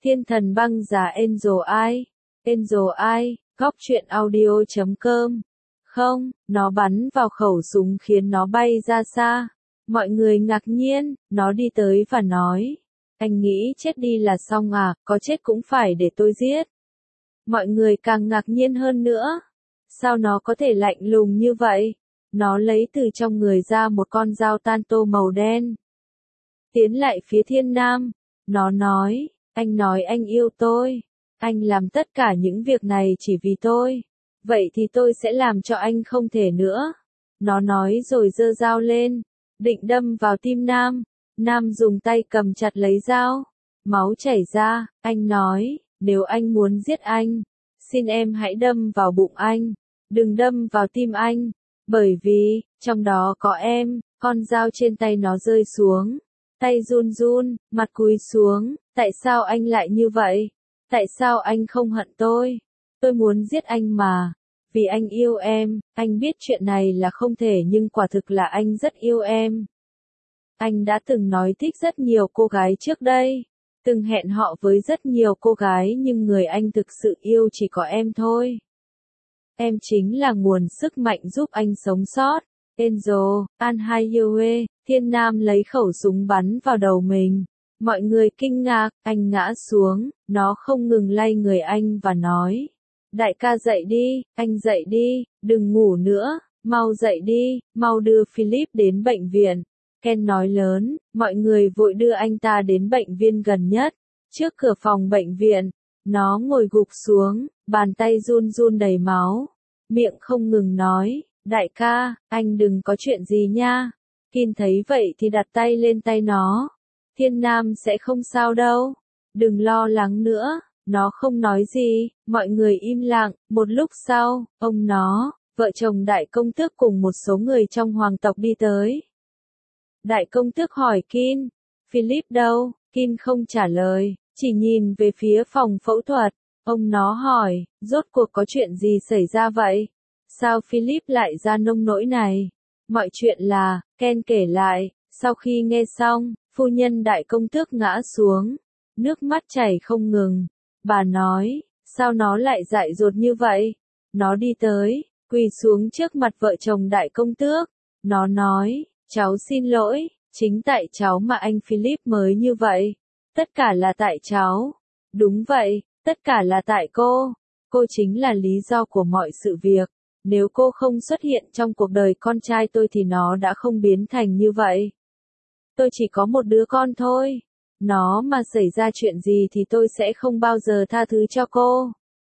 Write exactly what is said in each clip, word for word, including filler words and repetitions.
Thiên thần băng giá Angel Eye. Angel Eye, góc truyện audio chấm com. Không, nó bắn vào khẩu súng khiến nó bay ra xa. Mọi người ngạc nhiên, nó đi tới và nói. Anh nghĩ chết đi là xong à, có chết cũng phải để tôi giết. Mọi người càng ngạc nhiên hơn nữa. Sao nó có thể lạnh lùng như vậy? Nó lấy từ trong người ra một con dao tanto màu đen. Tiến lại phía Thiên Nam. Nó nói, anh nói anh yêu tôi. Anh làm tất cả những việc này chỉ vì tôi. Vậy thì tôi sẽ làm cho anh không thể nữa. Nó nói rồi giơ dao lên. Định đâm vào tim Nam. Nam dùng tay cầm chặt lấy dao. Máu chảy ra, anh nói, nếu anh muốn giết anh, xin em hãy đâm vào bụng anh. Đừng đâm vào tim anh. Bởi vì, trong đó có em. Con dao trên tay nó rơi xuống. Tay run run, mặt cúi xuống. Tại sao anh lại như vậy? Tại sao anh không hận tôi? Tôi muốn giết anh mà. Vì anh yêu em, anh biết chuyện này là không thể nhưng quả thực là anh rất yêu em. Anh đã từng nói thích rất nhiều cô gái trước đây. Từng hẹn họ với rất nhiều cô gái nhưng người anh thực sự yêu chỉ có em thôi. Em chính là nguồn sức mạnh giúp anh sống sót. Angel, Anhayue, Thiên Nam lấy khẩu súng bắn vào đầu mình. Mọi người kinh ngạc, anh ngã xuống, nó không ngừng lay người anh và nói. Đại ca dậy đi, anh dậy đi, đừng ngủ nữa, mau dậy đi, mau đưa Philip đến bệnh viện. Ken nói lớn, mọi người vội đưa anh ta đến bệnh viện gần nhất. Trước cửa phòng bệnh viện, nó ngồi gục xuống, bàn tay run run đầy máu. Miệng không ngừng nói, đại ca, anh đừng có chuyện gì nha. Ken thấy vậy thì đặt tay lên tay nó. Thiên Nam sẽ không sao đâu. Đừng lo lắng nữa. Nó không nói gì, mọi người im lặng. Một lúc sau, ông nó, vợ chồng đại công tước cùng một số người trong hoàng tộc đi tới. Đại công tước hỏi Ken, Philip đâu? Ken không trả lời, chỉ nhìn về phía phòng phẫu thuật. Ông nó hỏi, rốt cuộc có chuyện gì xảy ra vậy? Sao Philip lại ra nông nỗi này? Mọi chuyện là, Ken kể lại, sau khi nghe xong, phu nhân đại công tước ngã xuống, nước mắt chảy không ngừng. Bà nói, sao nó lại dại dột như vậy? Nó đi tới, quỳ xuống trước mặt vợ chồng đại công tước. Nó nói, cháu xin lỗi, chính tại cháu mà anh Philip mới như vậy. Tất cả là tại cháu. Đúng vậy, tất cả là tại cô. Cô chính là lý do của mọi sự việc. Nếu cô không xuất hiện trong cuộc đời con trai tôi thì nó đã không biến thành như vậy. Tôi chỉ có một đứa con thôi. Nó mà xảy ra chuyện gì thì tôi sẽ không bao giờ tha thứ cho cô.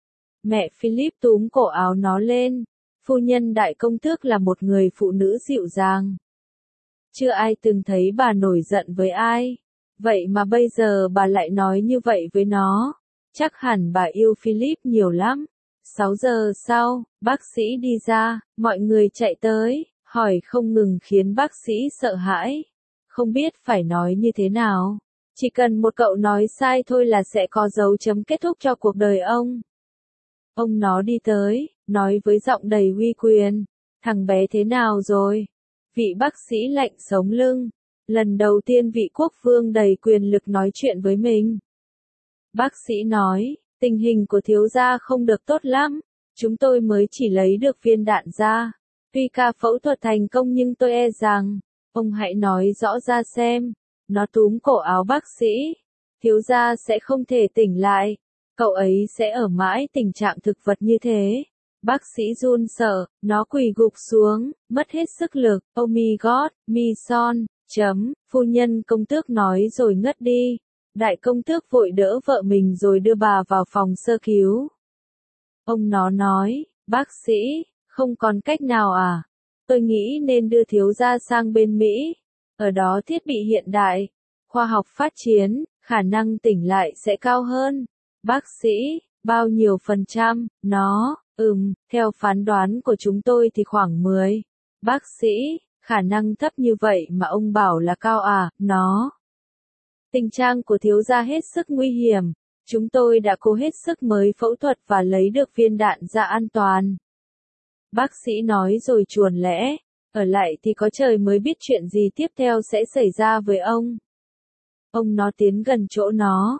Mẹ Philip túm cổ áo nó lên. Phu nhân đại công tước là một người phụ nữ dịu dàng. Chưa ai từng thấy bà nổi giận với ai. Vậy mà bây giờ bà lại nói như vậy với nó. Chắc hẳn bà yêu Philip nhiều lắm. Sáu giờ sau, bác sĩ đi ra, mọi người chạy tới, hỏi không ngừng khiến bác sĩ sợ hãi. Không biết phải nói như thế nào. Chỉ cần một cậu nói sai thôi là sẽ có dấu chấm kết thúc cho cuộc đời ông. Ông nó đi tới, nói với giọng đầy uy quyền. Thằng bé thế nào rồi? Vị bác sĩ lạnh sống lưng. Lần đầu tiên vị quốc vương đầy quyền lực nói chuyện với mình. Bác sĩ nói, tình hình của thiếu gia không được tốt lắm. Chúng tôi mới chỉ lấy được viên đạn ra. Tuy ca phẫu thuật thành công nhưng tôi e rằng, ông hãy nói rõ ra xem. Nó túm cổ áo bác sĩ. Thiếu gia sẽ không thể tỉnh lại. Cậu ấy sẽ ở mãi tình trạng thực vật như thế. Bác sĩ run sợ, nó quỳ gục xuống, mất hết sức lực. Oh my god, mi son, chấm, phu nhân công tước nói rồi ngất đi. Đại công tước vội đỡ vợ mình rồi đưa bà vào phòng sơ cứu. Ông nó nói, bác sĩ, không còn cách nào à? Tôi nghĩ nên đưa thiếu gia sang bên Mỹ. Ở đó thiết bị hiện đại, khoa học phát triển, khả năng tỉnh lại sẽ cao hơn. Bác sĩ, bao nhiêu phần trăm? Nó, ừm, theo phán đoán của chúng tôi thì khoảng mười. Bác sĩ, khả năng thấp như vậy mà ông bảo là cao à? Nó. Tình trạng của thiếu gia hết sức nguy hiểm. Chúng tôi đã cố hết sức mới phẫu thuật và lấy được viên đạn ra an toàn. Bác sĩ nói rồi chuồn lẽ. Ở lại thì có trời mới biết chuyện gì tiếp theo sẽ xảy ra với ông. Ông nó tiến gần chỗ nó.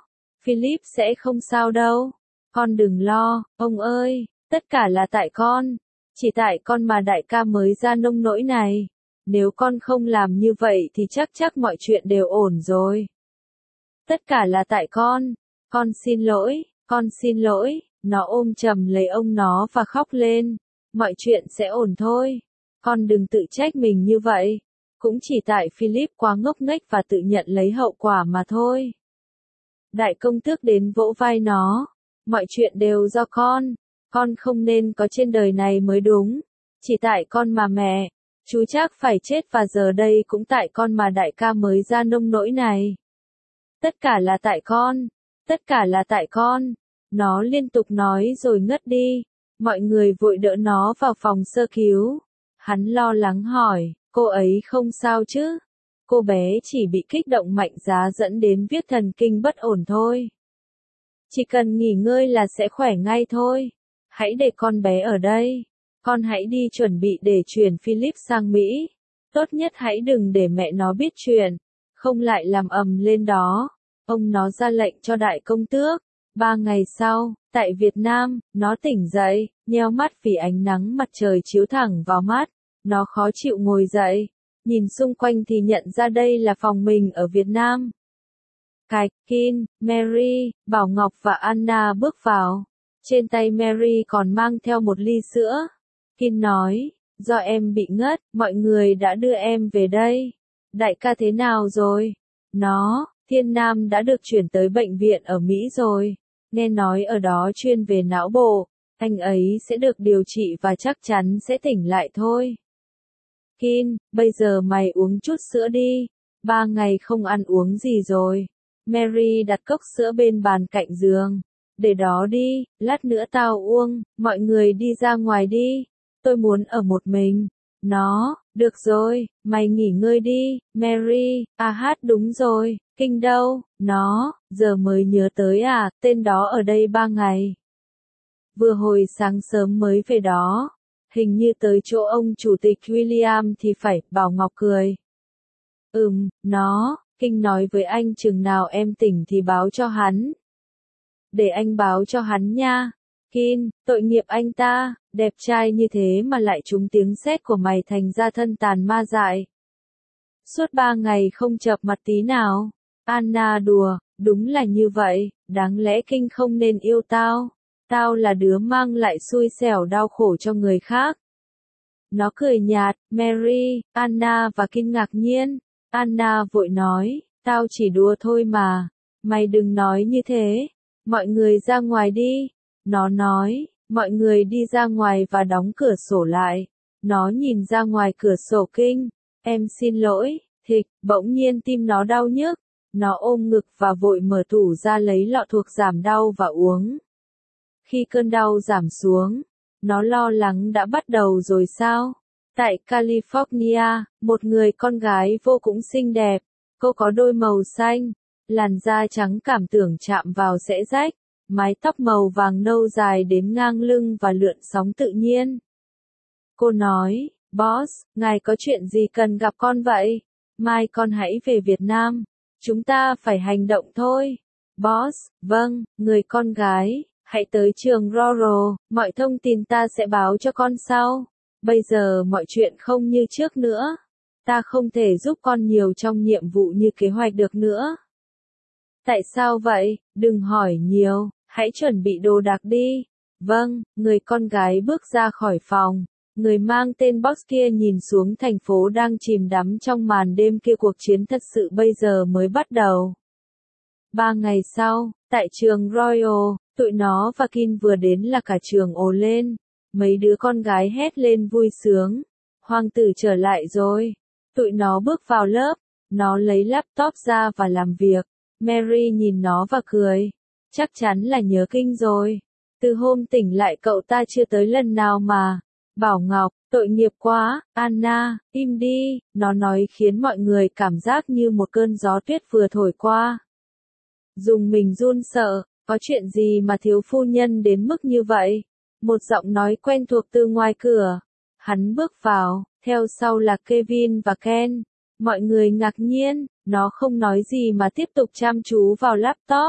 Philip sẽ không sao đâu. Con đừng lo, ông ơi, tất cả là tại con. Chỉ tại con mà đại ca mới ra nông nỗi này. Nếu con không làm như vậy thì chắc chắc mọi chuyện đều ổn rồi. Tất cả là tại con. Con xin lỗi, con xin lỗi. Nó ôm chầm lấy ông nó và khóc lên. Mọi chuyện sẽ ổn thôi. Con đừng tự trách mình như vậy. Cũng chỉ tại Philip quá ngốc nghếch và tự nhận lấy hậu quả mà thôi. Đại công tước đến vỗ vai nó. Mọi chuyện đều do con. Con không nên có trên đời này mới đúng. Chỉ tại con mà mẹ. Chú chắc phải chết và giờ đây cũng tại con mà đại ca mới ra nông nỗi này. Tất cả là tại con. Tất cả là tại con. Nó liên tục nói rồi ngất đi. Mọi người vội đỡ nó vào phòng sơ cứu. Hắn lo lắng hỏi, cô ấy không sao chứ? Cô bé chỉ bị kích động mạnh giá dẫn đến viết thần kinh bất ổn thôi. Chỉ cần nghỉ ngơi là sẽ khỏe ngay thôi. Hãy để con bé ở đây. Con hãy đi chuẩn bị để chuyển Philip sang Mỹ. Tốt nhất hãy đừng để mẹ nó biết chuyện. Không lại làm ầm lên đó. Ông nó ra lệnh cho đại công tước. Ba ngày sau, tại Việt Nam, nó tỉnh dậy, nheo mắt vì ánh nắng mặt trời chiếu thẳng vào mắt. Nó khó chịu ngồi dậy. Nhìn xung quanh thì nhận ra đây là phòng mình ở Việt Nam. Cạch, Kin, Mary, Bảo Ngọc và Anna bước vào. Trên tay Mary còn mang theo một ly sữa. Kin nói, do em bị ngất, mọi người đã đưa em về đây. Đại ca thế nào rồi? Nó, Thiên Nam đã được chuyển tới bệnh viện ở Mỹ rồi. Nghe nói ở đó chuyên về não bộ. Anh ấy sẽ được điều trị và chắc chắn sẽ tỉnh lại thôi. Kin, bây giờ mày uống chút sữa đi. Ba ngày không ăn uống gì rồi. Mary đặt cốc sữa bên bàn cạnh giường. Để đó đi, lát nữa tao uống, mọi người đi ra ngoài đi. Tôi muốn ở một mình. Nó, được rồi, mày nghỉ ngơi đi, Mary. À hát đúng rồi, Kinh đâu? Nó, giờ mới nhớ tới à, tên đó ở đây ba ngày. Vừa hồi sáng sớm mới về đó. Hình như tới chỗ ông chủ tịch William thì phải, Bảo Ngọc cười. Ừm, nó, Kinh nói với anh chừng nào em tỉnh thì báo cho hắn. Để anh báo cho hắn nha. Kin, tội nghiệp anh ta, đẹp trai như thế mà lại trúng tiếng sét của mày thành ra thân tàn ma dại. Suốt ba ngày không chợp mặt tí nào. Anna đùa, đúng là như vậy, đáng lẽ Kinh không nên yêu tao. Tao là đứa mang lại xui xẻo đau khổ cho người khác. Nó cười nhạt, Mary, Anna và Kinh ngạc nhiên. Anna vội nói, tao chỉ đùa thôi mà. Mày đừng nói như thế. Mọi người ra ngoài đi. Nó nói, mọi người đi ra ngoài và đóng cửa sổ lại. Nó nhìn ra ngoài cửa sổ. Kinh, em xin lỗi, thịch, bỗng nhiên tim nó đau nhức. Nó ôm ngực và vội mở tủ ra lấy lọ thuốc giảm đau và uống. Khi cơn đau giảm xuống, nó lo lắng đã bắt đầu rồi sao? Tại California, một người con gái vô cùng xinh đẹp. Cô có đôi màu xanh, làn da trắng cảm tưởng chạm vào sẽ rách, mái tóc màu vàng nâu dài đến ngang lưng và lượn sóng tự nhiên. Cô nói, Boss, ngài có chuyện gì cần gặp con vậy? Mai con hãy về Việt Nam. Chúng ta phải hành động thôi. Boss, vâng, người con gái, hãy tới trường Rural, mọi thông tin ta sẽ báo cho con sau. Bây giờ mọi chuyện không như trước nữa. Ta không thể giúp con nhiều trong nhiệm vụ như kế hoạch được nữa. Tại sao vậy? Đừng hỏi nhiều, hãy chuẩn bị đồ đạc đi. Vâng, người con gái bước ra khỏi phòng. Người mang tên Boss kia nhìn xuống thành phố đang chìm đắm trong màn đêm kia. Cuộc chiến thật sự bây giờ mới bắt đầu. Ba ngày sau, tại trường Royal, tụi nó và Kin vừa đến là cả trường ồ lên. Mấy đứa con gái hét lên vui sướng. Hoàng tử trở lại rồi. Tụi nó bước vào lớp. Nó lấy laptop ra và làm việc. Mary nhìn nó và cười. Chắc chắn là nhớ Kinh rồi. Từ hôm tỉnh lại cậu ta chưa tới lần nào mà. Bảo Ngọc, tội nghiệp quá. Anna, im đi. Nó nói khiến mọi người cảm giác như một cơn gió tuyết vừa thổi qua. Dùng mình run sợ. Có chuyện gì mà thiếu phu nhân đến mức như vậy? Một giọng nói quen thuộc từ ngoài cửa. Hắn bước vào, theo sau là Kevin và Ken. Mọi người ngạc nhiên, nó không nói gì mà tiếp tục chăm chú vào laptop.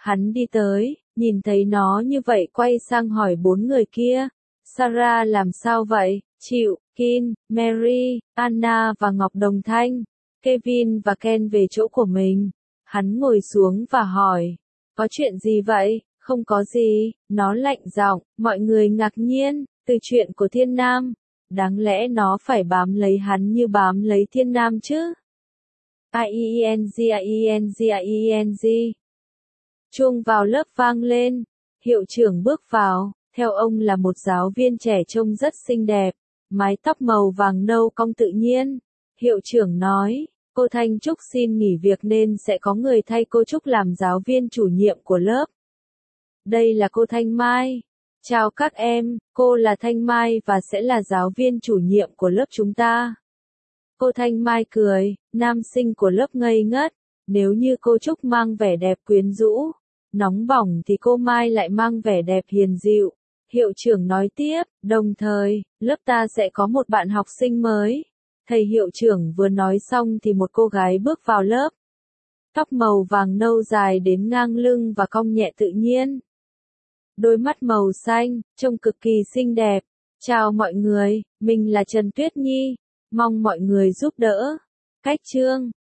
Hắn đi tới, nhìn thấy nó như vậy quay sang hỏi bốn người kia. Sarah làm sao vậy? Chịu, Kin, Mary, Anna và Ngọc Đồng Thanh. Kevin và Ken về chỗ của mình. Hắn ngồi xuống và hỏi. Có chuyện gì vậy? Không có gì, nó lạnh giọng, mọi người ngạc nhiên, từ chuyện của Thiên Nam. Đáng lẽ nó phải bám lấy hắn như bám lấy Thiên Nam chứ? I E N G I E N G I E N G. Chuông vào lớp vang lên. Hiệu trưởng bước vào, theo ông là một giáo viên trẻ trông rất xinh đẹp, mái tóc màu vàng nâu cong tự nhiên. Hiệu trưởng nói, cô Thanh Trúc xin nghỉ việc nên sẽ có người thay cô Trúc làm giáo viên chủ nhiệm của lớp. Đây là cô Thanh Mai. Chào các em, cô là Thanh Mai và sẽ là giáo viên chủ nhiệm của lớp chúng ta. Cô Thanh Mai cười, nam sinh của lớp ngây ngất. Nếu như cô Trúc mang vẻ đẹp quyến rũ, nóng bỏng thì cô Mai lại mang vẻ đẹp hiền dịu. Hiệu trưởng nói tiếp, đồng thời, lớp ta sẽ có một bạn học sinh mới. Thầy hiệu trưởng vừa nói xong thì một cô gái bước vào lớp. Tóc màu vàng nâu dài đến ngang lưng và cong nhẹ tự nhiên. Đôi mắt màu xanh, trông cực kỳ xinh đẹp. Chào mọi người, mình là Trần Tuyết Nhi. Mong mọi người giúp đỡ. Cách chương